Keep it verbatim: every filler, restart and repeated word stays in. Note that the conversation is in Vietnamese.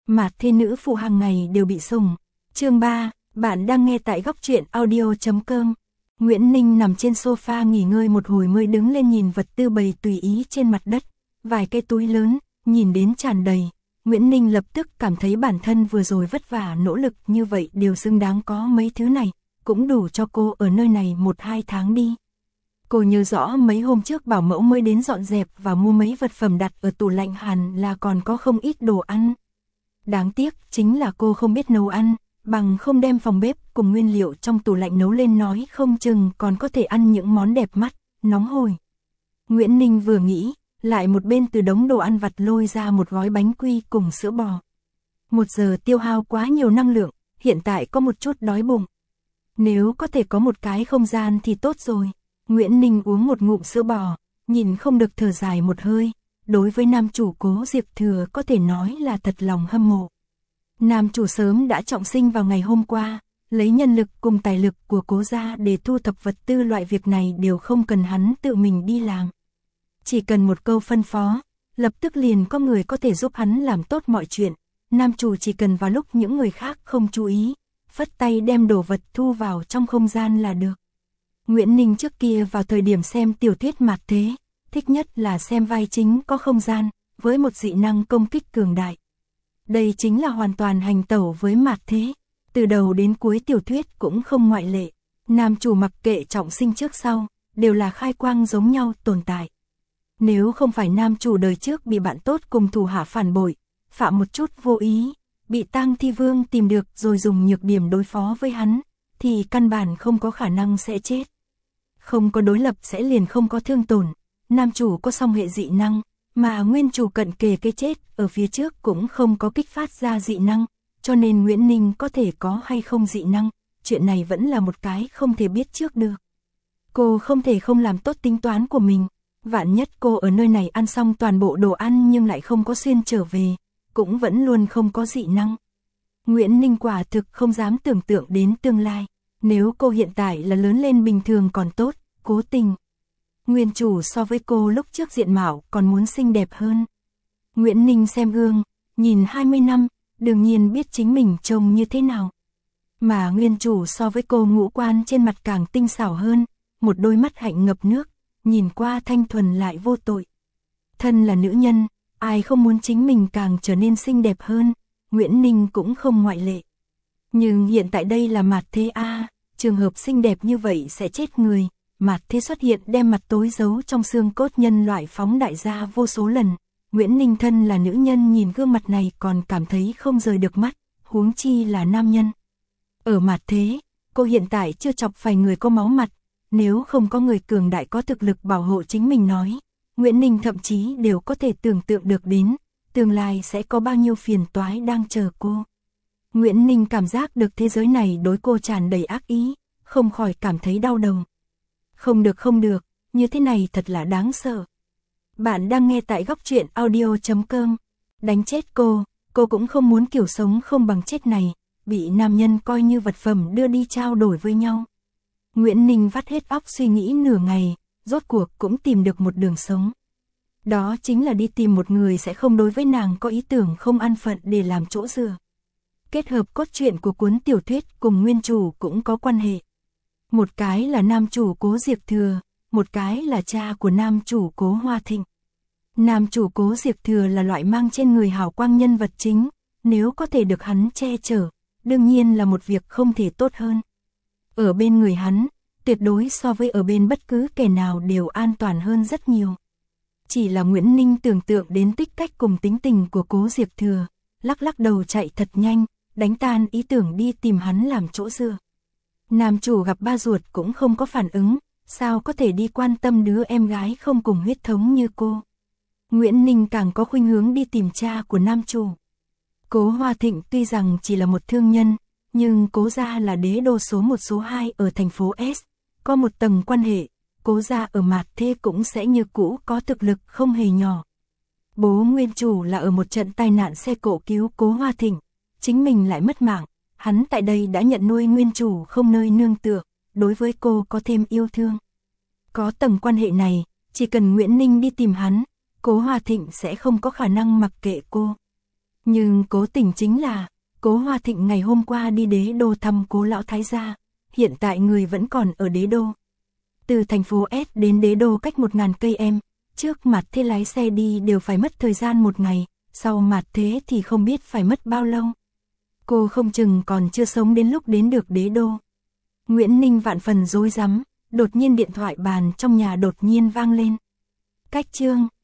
Mạt Thế nữ phụ hàng ngày đều bị sủng. Chương ba, bạn đang nghe tại góc truyện audio chấm com. Nguyễn Ninh nằm trên sofa nghỉ ngơi một hồi mới đứng lên nhìn vật tư bày tùy ý trên mặt đất, vài cái túi lớn, nhìn đến tràn đầy. Nguyễn Ninh lập tức cảm thấy bản thân vừa rồi vất vả nỗ lực như vậy đều xứng đáng có mấy thứ này, cũng đủ cho cô ở nơi này một hai tháng đi. Cô nhớ rõ mấy hôm trước bảo mẫu mới đến dọn dẹp và mua mấy vật phẩm đặt ở tủ lạnh, hẳn là còn có không ít đồ ăn. Đáng tiếc chính là cô không biết nấu ăn, bằng không đem phòng bếp cùng nguyên liệu trong tủ lạnh nấu lên nói không chừng còn có thể ăn những món đẹp mắt, nóng hổi. Nguyễn Ninh vừa nghĩ, lại một bên từ đống đồ ăn vặt lôi ra một gói bánh quy cùng sữa bò. Một giờ tiêu hao quá nhiều năng lượng, hiện tại có một chút đói bụng. Nếu có thể có một cái không gian thì tốt rồi. Nguyễn Ninh uống một ngụm sữa bò, nhìn không được thở dài một hơi. Đối với nam chủ Cố Diệp Thừa có thể nói là thật lòng hâm mộ. Nam chủ sớm đã trọng sinh vào ngày hôm qua, lấy nhân lực cùng tài lực của Cố gia để thu thập vật tư, loại việc này đều không cần hắn tự mình đi làm. Chỉ cần một câu phân phó, lập tức liền có người có thể giúp hắn làm tốt mọi chuyện. Nam chủ chỉ cần vào lúc những người khác không chú ý, phất tay đem đồ vật thu vào trong không gian là được. Nguyễn Ninh trước kia vào thời điểm xem tiểu thuyết Mạt Thế, thích nhất là xem vai chính có không gian, với một dị năng công kích cường đại. Đây chính là hoàn toàn hành tẩu với Mạt Thế, từ đầu đến cuối tiểu thuyết cũng không ngoại lệ. Nam chủ mặc kệ trọng sinh trước sau, đều là khai quang giống nhau tồn tại. Nếu không phải nam chủ đời trước bị bạn tốt cùng thủ hạ phản bội, phạm một chút vô ý, bị Tang Thi Vương tìm được rồi dùng nhược điểm đối phó với hắn, thì căn bản không có khả năng sẽ chết. Không có đối lập sẽ liền không có thương tổn. Nam chủ có song hệ dị năng, mà nguyên chủ cận kề cái chết ở phía trước cũng không có kích phát ra dị năng, cho nên Nguyễn Ninh có thể có hay không dị năng, chuyện này vẫn là một cái không thể biết trước được. Cô không thể không làm tốt tính toán của mình, vạn nhất cô ở nơi này ăn xong toàn bộ đồ ăn nhưng lại không có xuyên trở về, cũng vẫn luôn không có dị năng. Nguyễn Ninh quả thực không dám tưởng tượng đến tương lai, nếu cô hiện tại là lớn lên bình thường còn tốt, cố tình. Nguyên chủ so với cô lúc trước diện mạo còn muốn xinh đẹp hơn. Nguyễn Ninh xem gương, nhìn hai mươi năm, đương nhiên biết chính mình trông như thế nào. Mà nguyên chủ so với cô ngũ quan trên mặt càng tinh xảo hơn, một đôi mắt hạnh ngập nước, nhìn qua thanh thuần lại vô tội. Thân là nữ nhân, ai không muốn chính mình càng trở nên xinh đẹp hơn, Nguyễn Ninh cũng không ngoại lệ. Nhưng hiện tại đây là Mạt Thế a, trường hợp xinh đẹp như vậy sẽ chết người. Mạt Thế xuất hiện đem mặt tối giấu trong xương cốt nhân loại phóng đại ra vô số lần. Nguyễn Ninh thân là nữ nhân nhìn gương mặt này còn cảm thấy không rời được mắt, huống chi là nam nhân. Ở Mạt Thế, cô hiện tại chưa chọc phải người có máu mặt, nếu không có người cường đại có thực lực bảo hộ chính mình nói, Nguyễn Ninh thậm chí đều có thể tưởng tượng được đến, tương lai sẽ có bao nhiêu phiền toái đang chờ cô. Nguyễn Ninh cảm giác được thế giới này đối cô tràn đầy ác ý, không khỏi cảm thấy đau đầu. Không được không được, như thế này thật là đáng sợ. Bạn đang nghe tại góc truyện audio chấm com. Đánh chết cô, cô cũng không muốn kiểu sống không bằng chết này, bị nam nhân coi như vật phẩm đưa đi trao đổi với nhau. Nguyễn Ninh vắt hết óc suy nghĩ nửa ngày, rốt cuộc cũng tìm được một đường sống. Đó chính là đi tìm một người sẽ không đối với nàng có ý tưởng không an phận để làm chỗ dựa. Kết hợp cốt truyện của cuốn tiểu thuyết cùng nguyên chủ cũng có quan hệ. Một cái là nam chủ Cố Diệp Thừa, một cái là cha của nam chủ Cố Hoa Thịnh. Nam chủ Cố Diệp Thừa là loại mang trên người hào quang nhân vật chính, nếu có thể được hắn che chở, đương nhiên là một việc không thể tốt hơn. Ở bên người hắn, tuyệt đối so với ở bên bất cứ kẻ nào đều an toàn hơn rất nhiều. Chỉ là Nguyễn Ninh tưởng tượng đến tích cách cùng tính tình của Cố Diệp Thừa, lắc lắc đầu chạy thật nhanh, đánh tan ý tưởng đi tìm hắn làm chỗ dựa. Nam chủ gặp ba ruột cũng không có phản ứng, sao có thể đi quan tâm đứa em gái không cùng huyết thống như cô. Nguyễn Ninh càng có khuynh hướng đi tìm cha của nam chủ. Cố Hoa Thịnh tuy rằng chỉ là một thương nhân, nhưng Cố gia là đế đô số một số hai ở thành phố S, có một tầng quan hệ, Cố gia ở Mạt Thế cũng sẽ như cũ có thực lực không hề nhỏ. Bố nguyên chủ là ở một trận tai nạn xe cộ cứu Cố Hoa Thịnh, chính mình lại mất mạng. Hắn tại đây đã nhận nuôi nguyên chủ không nơi nương tựa, đối với cô có thêm yêu thương. Có tầng quan hệ này, chỉ cần Nguyễn Ninh đi tìm hắn, Cố Hoa Thịnh sẽ không có khả năng mặc kệ cô. Nhưng cố tình chính là, Cố Hoa Thịnh ngày hôm qua đi Đế Đô thăm Cố lão thái gia, hiện tại người vẫn còn ở Đế Đô. Từ thành phố S đến Đế Đô cách một ngàn cây em, trước mặt thế lái xe đi đều phải mất thời gian một ngày, sau mặt thế thì không biết phải mất bao lâu. Cô không chừng còn chưa sống đến lúc đến được Đế Đô. Nguyễn Ninh vạn phần rối rắm, đột nhiên điện thoại bàn trong nhà đột nhiên vang lên. Cách Trương